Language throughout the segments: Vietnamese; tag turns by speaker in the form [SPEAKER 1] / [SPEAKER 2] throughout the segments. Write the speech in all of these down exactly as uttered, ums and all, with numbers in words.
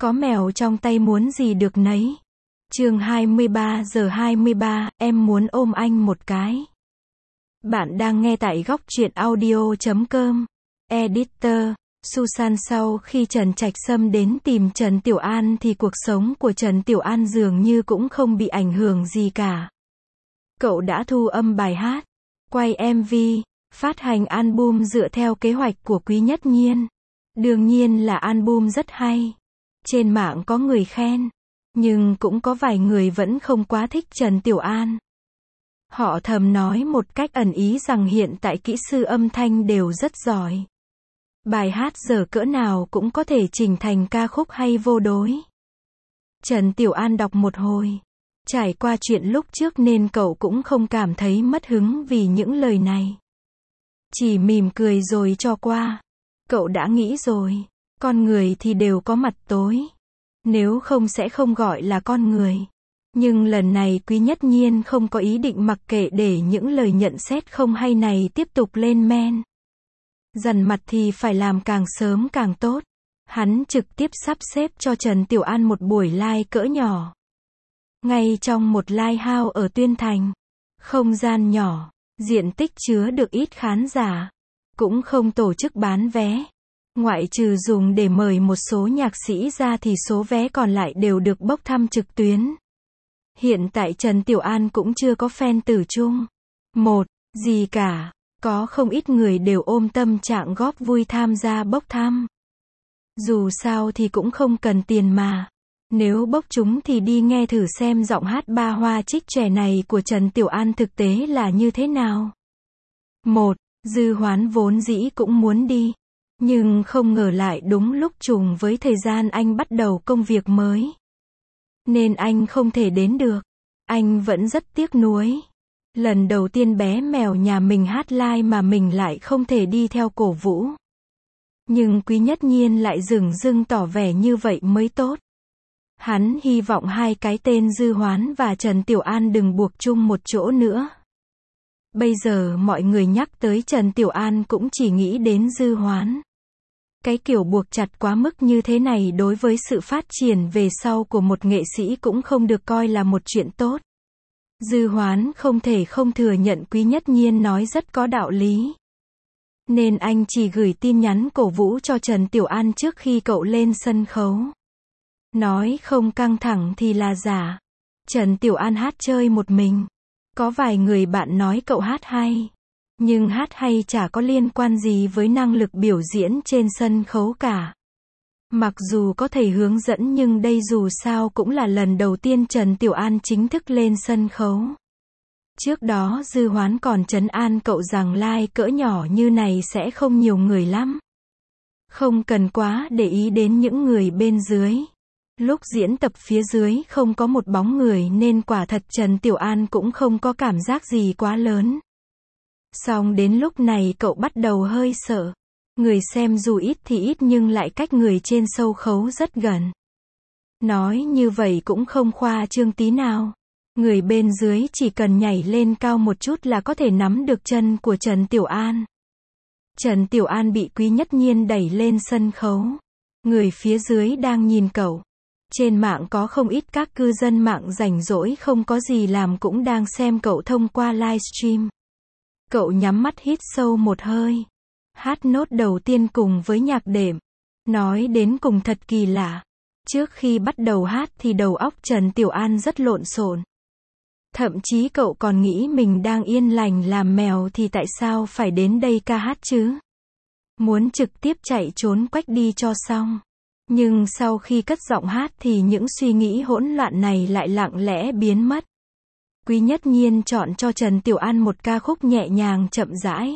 [SPEAKER 1] Có mèo trong tay muốn gì được nấy. Chương hai mươi ba giờ hai mươi ba, em muốn ôm anh một cái. Bạn đang nghe tại góc truyện audio chấm com. Editor, Susan. Sau khi Trần Trạch Sâm đến tìm Trần Tiểu An thì cuộc sống của Trần Tiểu An dường như cũng không bị ảnh hưởng gì cả. Cậu đã thu âm bài hát, quay em vê, phát hành album dựa theo kế hoạch của Quý Nhất Nhiên. Đương nhiên là album rất hay. Trên mạng có người khen, nhưng cũng có vài người vẫn không quá thích Trần Tiểu An. Họ thầm nói một cách ẩn ý rằng hiện tại kỹ sư âm thanh đều rất giỏi. Bài hát dở cỡ nào cũng có thể chỉnh thành ca khúc hay vô đối. Trần Tiểu An đọc một hồi. Trải qua chuyện lúc trước nên cậu cũng không cảm thấy mất hứng vì những lời này. Chỉ mỉm cười rồi cho qua. Cậu đã nghĩ rồi, con người thì đều có mặt tối. Nếu không sẽ không gọi là con người. Nhưng lần này Quý Nhất Nhiên không có ý định mặc kệ để những lời nhận xét không hay này tiếp tục lên men. Dằn mặt thì phải làm càng sớm càng tốt. Hắn trực tiếp sắp xếp cho Trần Tiểu An một buổi live cỡ nhỏ. Ngay trong một live house ở Tuyên Thành. Không gian nhỏ, diện tích chứa được ít khán giả. Cũng không tổ chức bán vé. Ngoại trừ dùng để mời một số nhạc sĩ ra thì số vé còn lại đều được bốc thăm trực tuyến. Hiện tại Trần Tiểu An cũng chưa có fan tử chung. Một, gì cả. Có không ít người đều ôm tâm trạng góp vui tham gia bốc thăm. Dù sao thì cũng không cần tiền mà. Nếu bốc chúng thì đi nghe thử xem giọng hát ba hoa trích trẻ này của Trần Tiểu An thực tế là như thế nào. Một, Dư Hoán vốn dĩ cũng muốn đi. Nhưng không ngờ lại đúng lúc trùng với thời gian anh bắt đầu công việc mới. Nên anh không thể đến được. Anh vẫn rất tiếc nuối. Lần đầu tiên bé mèo nhà mình hát live mà mình lại không thể đi theo cổ vũ. Nhưng Quý Nhất Nhiên lại dửng dưng tỏ vẻ như vậy mới tốt. Hắn hy vọng hai cái tên Dư Hoán và Trần Tiểu An đừng buộc chung một chỗ nữa. Bây giờ mọi người nhắc tới Trần Tiểu An cũng chỉ nghĩ đến Dư Hoán. Cái kiểu buộc chặt quá mức như thế này đối với sự phát triển về sau của một nghệ sĩ cũng không được coi là một chuyện tốt. Dư Hoán không thể không thừa nhận Quý Nhất Nhiên nói rất có đạo lý. Nên anh chỉ gửi tin nhắn cổ vũ cho Trần Tiểu An trước khi cậu lên sân khấu. Nói không căng thẳng thì là giả. Trần Tiểu An hát chơi một mình. Có vài người bạn nói cậu hát hay. Nhưng hát hay chả có liên quan gì với năng lực biểu diễn trên sân khấu cả. Mặc dù có thầy hướng dẫn nhưng đây dù sao cũng là lần đầu tiên Trần Tiểu An chính thức lên sân khấu. Trước đó Dư Hoán còn trấn an cậu rằng live cỡ nhỏ như này sẽ không nhiều người lắm. Không cần quá để ý đến những người bên dưới. Lúc diễn tập phía dưới không có một bóng người nên quả thật Trần Tiểu An cũng không có cảm giác gì quá lớn. Xong đến lúc này cậu bắt đầu hơi sợ. Người xem dù ít thì ít nhưng lại cách người trên sâu khấu rất gần. Nói như vậy cũng không khoa trương tí nào. Người bên dưới chỉ cần nhảy lên cao một chút là có thể nắm được chân của Trần Tiểu An. Trần Tiểu An bị Quý Nhất Nhiên đẩy lên sân khấu. Người phía dưới đang nhìn cậu. Trên mạng có không ít các cư dân mạng rảnh rỗi không có gì làm cũng đang xem cậu thông qua livestream. Cậu nhắm mắt hít sâu một hơi. Hát nốt đầu tiên cùng với nhạc đệm. Nói đến cùng thật kỳ lạ. Trước khi bắt đầu hát thì đầu óc Trần Tiểu An rất lộn xộn. Thậm chí cậu còn nghĩ mình đang yên lành làm mèo thì tại sao phải đến đây ca hát chứ? Muốn trực tiếp chạy trốn quách đi cho xong. Nhưng sau khi cất giọng hát thì những suy nghĩ hỗn loạn này lại lặng lẽ biến mất. Quý Nhất Nhiên chọn cho Trần Tiểu An một ca khúc nhẹ nhàng chậm rãi.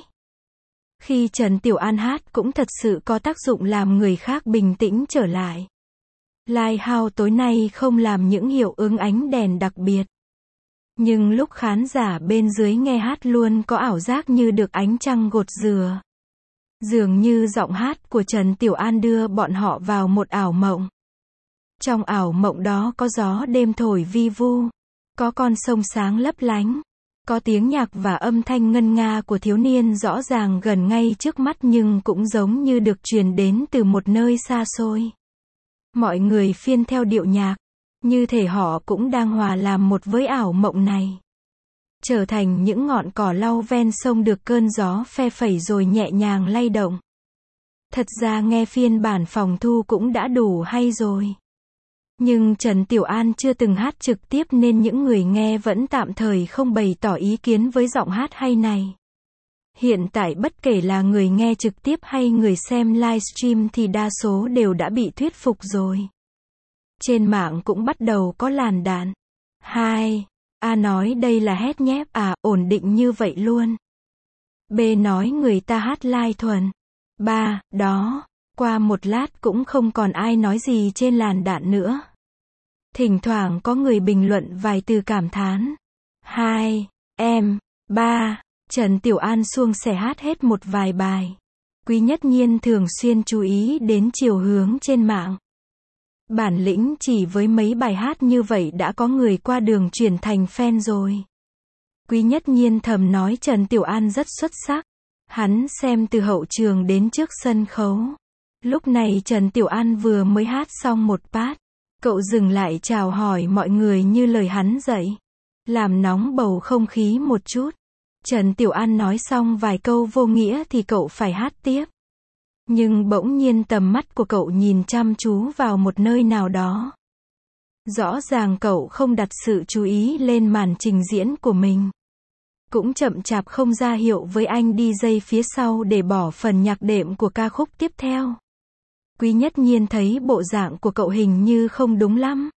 [SPEAKER 1] Khi Trần Tiểu An hát cũng thật sự có tác dụng làm người khác bình tĩnh trở lại. Live house tối nay không làm những hiệu ứng ánh đèn đặc biệt. Nhưng lúc khán giả bên dưới nghe hát luôn có ảo giác như được ánh trăng gột dừa. Dường như giọng hát của Trần Tiểu An đưa bọn họ vào một ảo mộng. Trong ảo mộng đó có gió đêm thổi vi vu. Có con sông sáng lấp lánh. Có tiếng nhạc và âm thanh ngân nga của thiếu niên rõ ràng gần ngay trước mắt nhưng cũng giống như được truyền đến từ một nơi xa xôi. Mọi người phiên theo điệu nhạc, như thể họ cũng đang hòa làm một với ảo mộng này. Trở thành những ngọn cỏ lau ven sông được cơn gió phe phẩy rồi nhẹ nhàng lay động. Thật ra nghe phiên bản phòng thu cũng đã đủ hay rồi. Nhưng Trần Tiểu An chưa từng hát trực tiếp nên những người nghe vẫn tạm thời không bày tỏ ý kiến với giọng hát hay này. Hiện tại bất kể là người nghe trực tiếp hay người xem livestream thì đa số đều đã bị thuyết phục rồi. Trên mạng cũng bắt đầu có làn đạn. Hai. A nói đây là hét nhép à, ổn định như vậy luôn. B nói người ta hát live thuần. Ba. Đó. Qua một lát cũng không còn ai nói gì trên làn đạn nữa. Thỉnh thoảng có người bình luận vài từ cảm thán. Hai. Em. Ba. Trần Tiểu An suông sẻ hát hết một vài bài. Quý Nhất Nhiên thường xuyên chú ý đến chiều hướng trên mạng. Bản lĩnh chỉ với mấy bài hát như vậy đã có người qua đường chuyển thành fan rồi. Quý Nhất Nhiên thầm nói Trần Tiểu An rất xuất sắc. Hắn xem từ hậu trường đến trước sân khấu. Lúc này Trần Tiểu An vừa mới hát xong một part. Cậu dừng lại chào hỏi mọi người như lời hắn dạy. Làm nóng bầu không khí một chút. Trần Tiểu An nói xong vài câu vô nghĩa thì cậu phải hát tiếp. Nhưng bỗng nhiên tầm mắt của cậu nhìn chăm chú vào một nơi nào đó. Rõ ràng cậu không đặt sự chú ý lên màn trình diễn của mình. Cũng chậm chạp không ra hiệu với anh đi dây phía sau để bỏ phần nhạc đệm của ca khúc tiếp theo. Quý Nhất Nhiên thấy bộ dạng của cậu hình như không đúng lắm.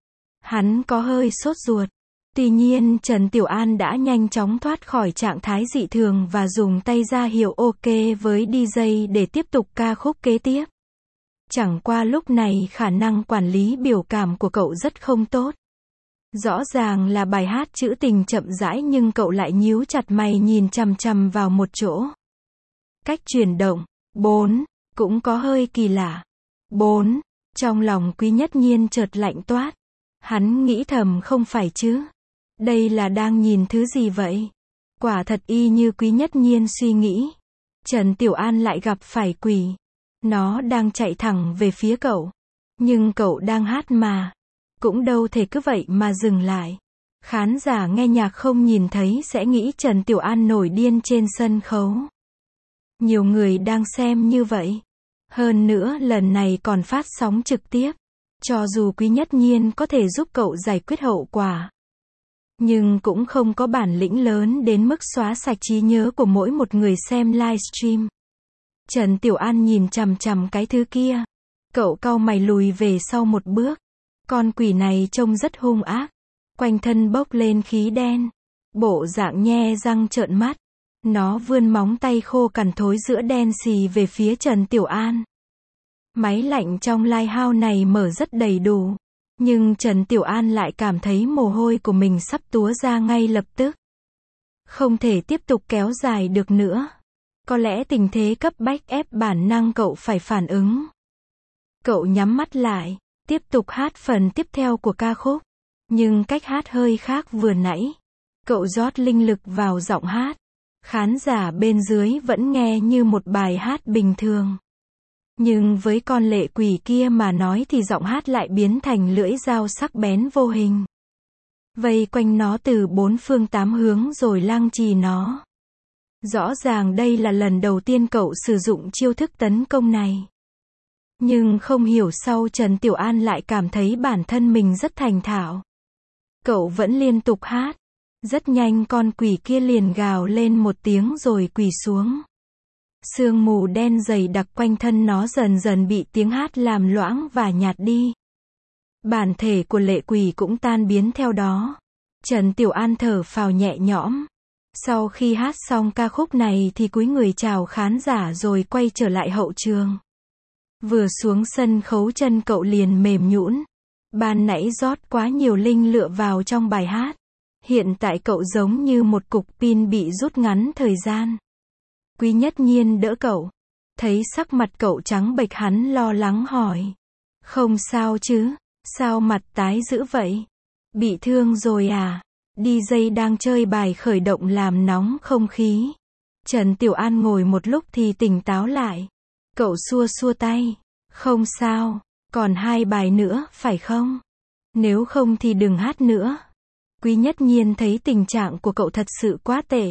[SPEAKER 1] Hắn có hơi sốt ruột. Tuy nhiên Trần Tiểu An đã nhanh chóng thoát khỏi trạng thái dị thường và dùng tay ra hiệu ok với đi jây để tiếp tục ca khúc kế tiếp. Chẳng qua lúc này khả năng quản lý biểu cảm của cậu rất không tốt. Rõ ràng là bài hát trữ tình chậm rãi nhưng cậu lại nhíu chặt mày nhìn chằm chằm vào một chỗ. Cách chuyển động. Bốn. Cũng có hơi kỳ lạ. Bốn. Trong lòng Quý Nhất Nhiên chợt lạnh toát. Hắn nghĩ thầm không phải chứ. Đây là đang nhìn thứ gì vậy? Quả thật y như Quý Nhất Nhiên suy nghĩ. Trần Tiểu An lại gặp phải quỷ. Nó đang chạy thẳng về phía cậu. Nhưng cậu đang hát mà. Cũng đâu thể cứ vậy mà dừng lại. Khán giả nghe nhạc không nhìn thấy sẽ nghĩ Trần Tiểu An nổi điên trên sân khấu. Nhiều người đang xem như vậy. Hơn nữa lần này còn phát sóng trực tiếp. Cho dù Quý Nhất Nhiên có thể giúp cậu giải quyết hậu quả. Nhưng cũng không có bản lĩnh lớn đến mức xóa sạch trí nhớ của mỗi một người xem livestream. Trần Tiểu An nhìn chằm chằm cái thứ kia. Cậu cau mày lùi về sau một bước. Con quỷ này trông rất hung ác. Quanh thân bốc lên khí đen. Bộ dạng nhe răng trợn mắt. Nó vươn móng tay khô cằn thối giữa đen xì về phía Trần Tiểu An. Máy lạnh trong lighthouse này mở rất đầy đủ. Nhưng Trần Tiểu An lại cảm thấy mồ hôi của mình sắp túa ra ngay lập tức. Không thể tiếp tục kéo dài được nữa. Có lẽ tình thế cấp bách ép bản năng cậu phải phản ứng. Cậu nhắm mắt lại, tiếp tục hát phần tiếp theo của ca khúc. Nhưng cách hát hơi khác vừa nãy. Cậu rót linh lực vào giọng hát. Khán giả bên dưới vẫn nghe như một bài hát bình thường. Nhưng với con lệ quỷ kia mà nói thì giọng hát lại biến thành lưỡi dao sắc bén vô hình. Vây quanh nó từ bốn phương tám hướng rồi lăng trì nó. Rõ ràng đây là lần đầu tiên cậu sử dụng chiêu thức tấn công này. Nhưng không hiểu sao Trần Tiểu An lại cảm thấy bản thân mình rất thành thạo. Cậu vẫn liên tục hát. Rất nhanh con quỷ kia liền gào lên một tiếng rồi quỳ xuống. Sương mù đen dày đặc quanh thân nó dần dần bị tiếng hát làm loãng và nhạt đi. Bản thể của lệ quỷ cũng tan biến theo đó. Trần Tiểu An thở phào nhẹ nhõm. Sau khi hát xong ca khúc này thì cúi người chào khán giả rồi quay trở lại hậu trường. Vừa xuống sân khấu chân cậu liền mềm nhũn. Ban nãy rót quá nhiều linh lựa vào trong bài hát. Hiện tại cậu giống như một cục pin bị rút ngắn thời gian. Quý Nhất Nhiên đỡ cậu. Thấy sắc mặt cậu trắng bệch hắn lo lắng hỏi. Không sao chứ, sao mặt tái dữ vậy? Bị thương rồi à? đi jây đang chơi bài khởi động làm nóng không khí. Trần Tiểu An ngồi một lúc thì tỉnh táo lại. Cậu xua xua tay. Không sao, Còn hai bài nữa, phải không? Nếu không thì đừng hát nữa. Quý Nhất Nhiên thấy tình trạng của cậu thật sự quá tệ.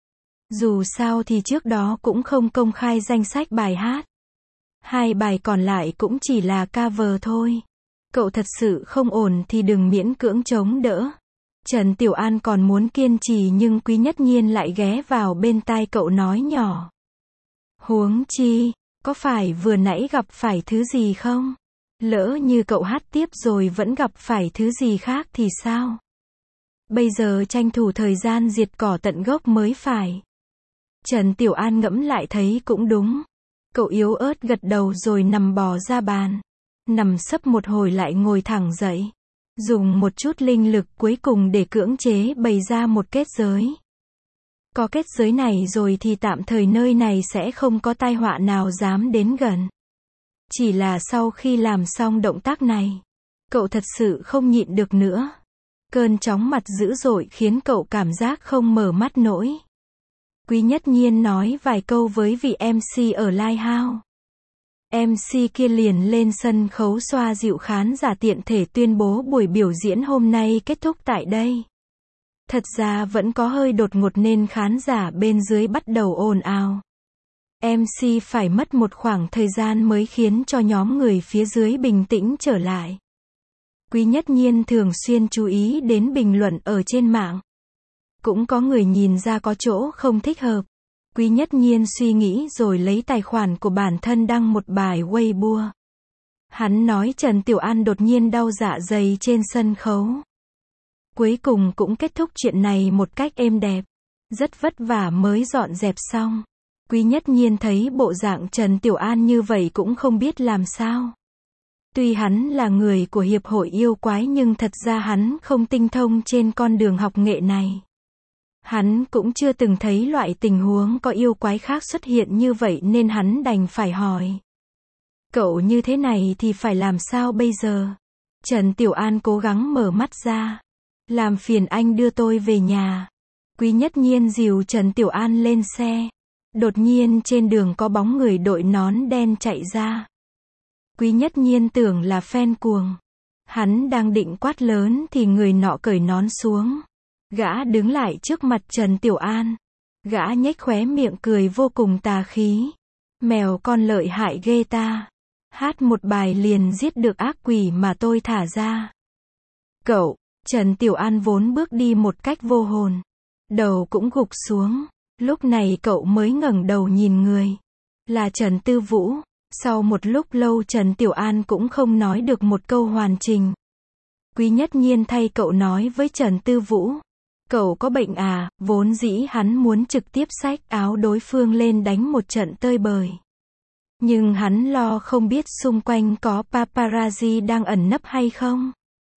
[SPEAKER 1] Dù sao thì trước đó cũng không công khai danh sách bài hát. Hai bài còn lại cũng chỉ là cover thôi. Cậu thật sự không ổn thì đừng miễn cưỡng chống đỡ. Trần Tiểu An còn muốn kiên trì nhưng Quý Nhất Nhiên lại ghé vào bên tai cậu nói nhỏ. Huống chi, có phải vừa nãy gặp phải thứ gì không? Lỡ như cậu hát tiếp rồi vẫn gặp phải thứ gì khác thì sao? Bây giờ tranh thủ thời gian diệt cỏ tận gốc mới phải. Trần Tiểu An ngẫm lại thấy cũng đúng. Cậu yếu ớt gật đầu rồi nằm bò ra bàn. Nằm sấp một hồi lại ngồi thẳng dậy. Dùng một chút linh lực cuối cùng để cưỡng chế bày ra một kết giới. Có kết giới này rồi thì tạm thời nơi này sẽ không có tai họa nào dám đến gần. Chỉ là sau khi làm xong động tác này, cậu thật sự không nhịn được nữa. Cơn chóng mặt dữ dội khiến cậu cảm giác không mở mắt nổi. Quý Nhất Nhiên nói vài câu với vị em xê ở Lighthouse. em xê kia liền lên sân khấu xoa dịu khán giả tiện thể tuyên bố buổi biểu diễn hôm nay kết thúc tại đây. Thật ra vẫn có hơi đột ngột nên khán giả bên dưới bắt đầu ồn ào. em xê phải mất một khoảng thời gian mới khiến cho nhóm người phía dưới bình tĩnh trở lại. Quý Nhất Nhiên thường xuyên chú ý đến bình luận ở trên mạng. Cũng có người nhìn ra có chỗ không thích hợp. Quý Nhất Nhiên suy nghĩ rồi lấy tài khoản của bản thân đăng một bài Weibo. Hắn nói Trần Tiểu An đột nhiên đau dạ dày trên sân khấu. Cuối cùng cũng kết thúc chuyện này một cách êm đẹp. Rất vất vả mới dọn dẹp xong. Quý Nhất Nhiên thấy bộ dạng Trần Tiểu An như vậy cũng không biết làm sao. Tuy hắn là người của hiệp hội yêu quái nhưng thật ra hắn không tinh thông trên con đường học nghệ này. Hắn cũng chưa từng thấy loại tình huống có yêu quái khác xuất hiện như vậy nên hắn đành phải hỏi. Cậu như thế này thì phải làm sao bây giờ? Trần Tiểu An cố gắng mở mắt ra. Làm phiền anh đưa tôi về nhà. Quý Nhất Nhiên dìu Trần Tiểu An lên xe. Đột nhiên trên đường có bóng người đội nón đen chạy ra. Quý Nhất Nhiên tưởng là fan cuồng. Hắn đang định quát lớn thì người nọ cởi nón xuống. Gã đứng lại trước mặt Trần Tiểu An. Gã nhếch khóe miệng cười vô cùng tà khí. Mèo con lợi hại ghê ta. Hát một bài liền giết được ác quỷ mà tôi thả ra. Cậu, Trần Tiểu An vốn bước đi một cách vô hồn. Đầu cũng gục xuống. Lúc này cậu mới ngẩng đầu nhìn người. Là Trần Tư Vũ. Sau một lúc lâu Trần Tiểu An cũng không nói được một câu hoàn chỉnh. Quý Nhất Nhiên thay cậu nói với Trần Tư Vũ. Cậu có bệnh à? Vốn dĩ hắn muốn trực tiếp xách áo đối phương lên đánh một trận tơi bời. Nhưng hắn lo không biết xung quanh có paparazzi đang ẩn nấp hay không.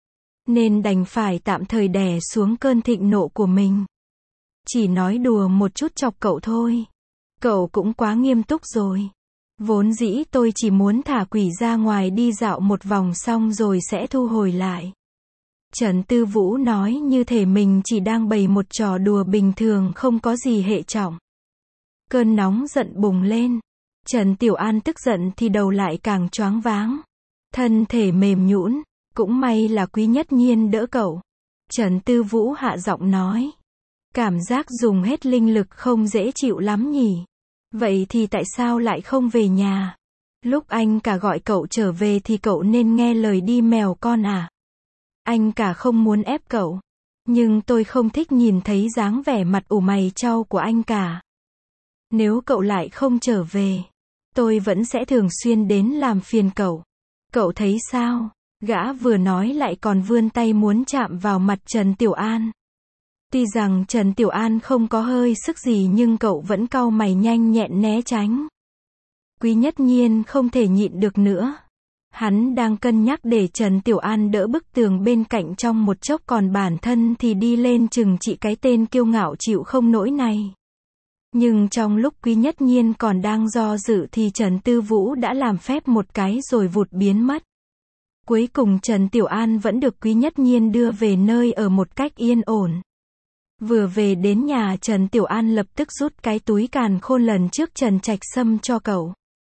[SPEAKER 1] Nên đành phải tạm thời đè xuống cơn thịnh nộ của mình. Chỉ nói đùa một chút chọc cậu thôi. Cậu cũng quá nghiêm túc rồi. Vốn dĩ tôi chỉ muốn thả quỷ ra ngoài đi dạo một vòng xong rồi sẽ thu hồi lại. Trần Tư Vũ nói như thể mình chỉ đang bày một trò đùa bình thường không có gì hệ trọng. Cơn nóng giận bùng lên. Trần Tiểu An tức giận thì đầu lại càng choáng váng. Thân thể mềm nhũn. Cũng may là Quý Nhất Nhiên đỡ cậu. Trần Tư Vũ hạ giọng nói. Cảm giác dùng hết linh lực không dễ chịu lắm nhỉ. Vậy thì tại sao lại không về nhà? Lúc anh cả gọi cậu trở về thì cậu nên nghe lời đi mèo con à? Anh cả không muốn ép cậu. Nhưng tôi không thích nhìn thấy dáng vẻ mặt ủ mày chau của anh cả. Nếu cậu lại không trở về, tôi vẫn sẽ thường xuyên đến làm phiền cậu. Cậu thấy sao? Gã vừa nói lại còn vươn tay muốn chạm vào mặt Trần Tiểu An. Tuy rằng Trần Tiểu An không có hơi sức gì nhưng cậu vẫn cau mày nhanh nhẹn né tránh. Quý Nhất Nhiên không thể nhịn được nữa. Hắn đang cân nhắc để Trần Tiểu An đỡ bức tường bên cạnh trong một chốc còn bản thân thì đi lên trừng trị cái tên kiêu ngạo chịu không nổi này. Nhưng trong lúc Quý Nhất Nhiên còn đang do dự thì Trần Tư Vũ đã làm phép một cái rồi vụt biến mất. Cuối cùng Trần Tiểu An vẫn được Quý Nhất Nhiên đưa về nơi ở một cách yên ổn. Vừa về đến nhà Trần Tiểu An lập tức rút cái túi càn khôn lần trước Trần Trạch Sâm cho cậu.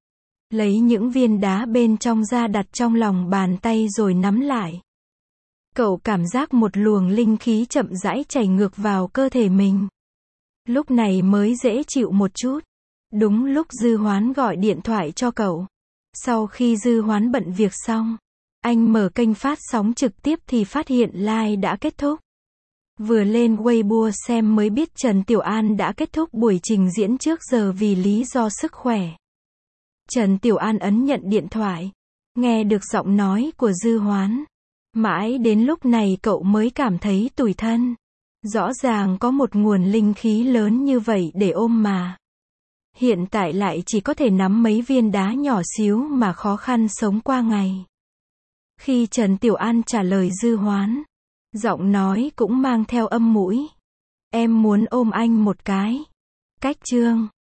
[SPEAKER 1] Lấy những viên đá bên trong ra đặt trong lòng bàn tay rồi nắm lại. Cậu cảm giác một luồng linh khí chậm rãi chảy ngược vào cơ thể mình. Lúc này mới dễ chịu một chút. Đúng lúc Dư Hoán gọi điện thoại cho cậu. Sau khi Dư Hoán bận việc xong, anh mở kênh phát sóng trực tiếp thì phát hiện live đã kết thúc. Vừa lên Weibo xem mới biết Trần Tiểu An đã kết thúc buổi trình diễn trước giờ vì lý do sức khỏe. Trần Tiểu An ấn nhận điện thoại, nghe được giọng nói của Dư Hoán. Mãi đến lúc này cậu mới cảm thấy tủi thân. Rõ ràng có một nguồn linh khí lớn như vậy để ôm mà. Hiện tại lại chỉ có thể nắm mấy viên đá nhỏ xíu mà khó khăn sống qua ngày. Khi Trần Tiểu An trả lời Dư Hoán, giọng nói cũng mang theo âm mũi. Em muốn ôm anh một cái. Cách chương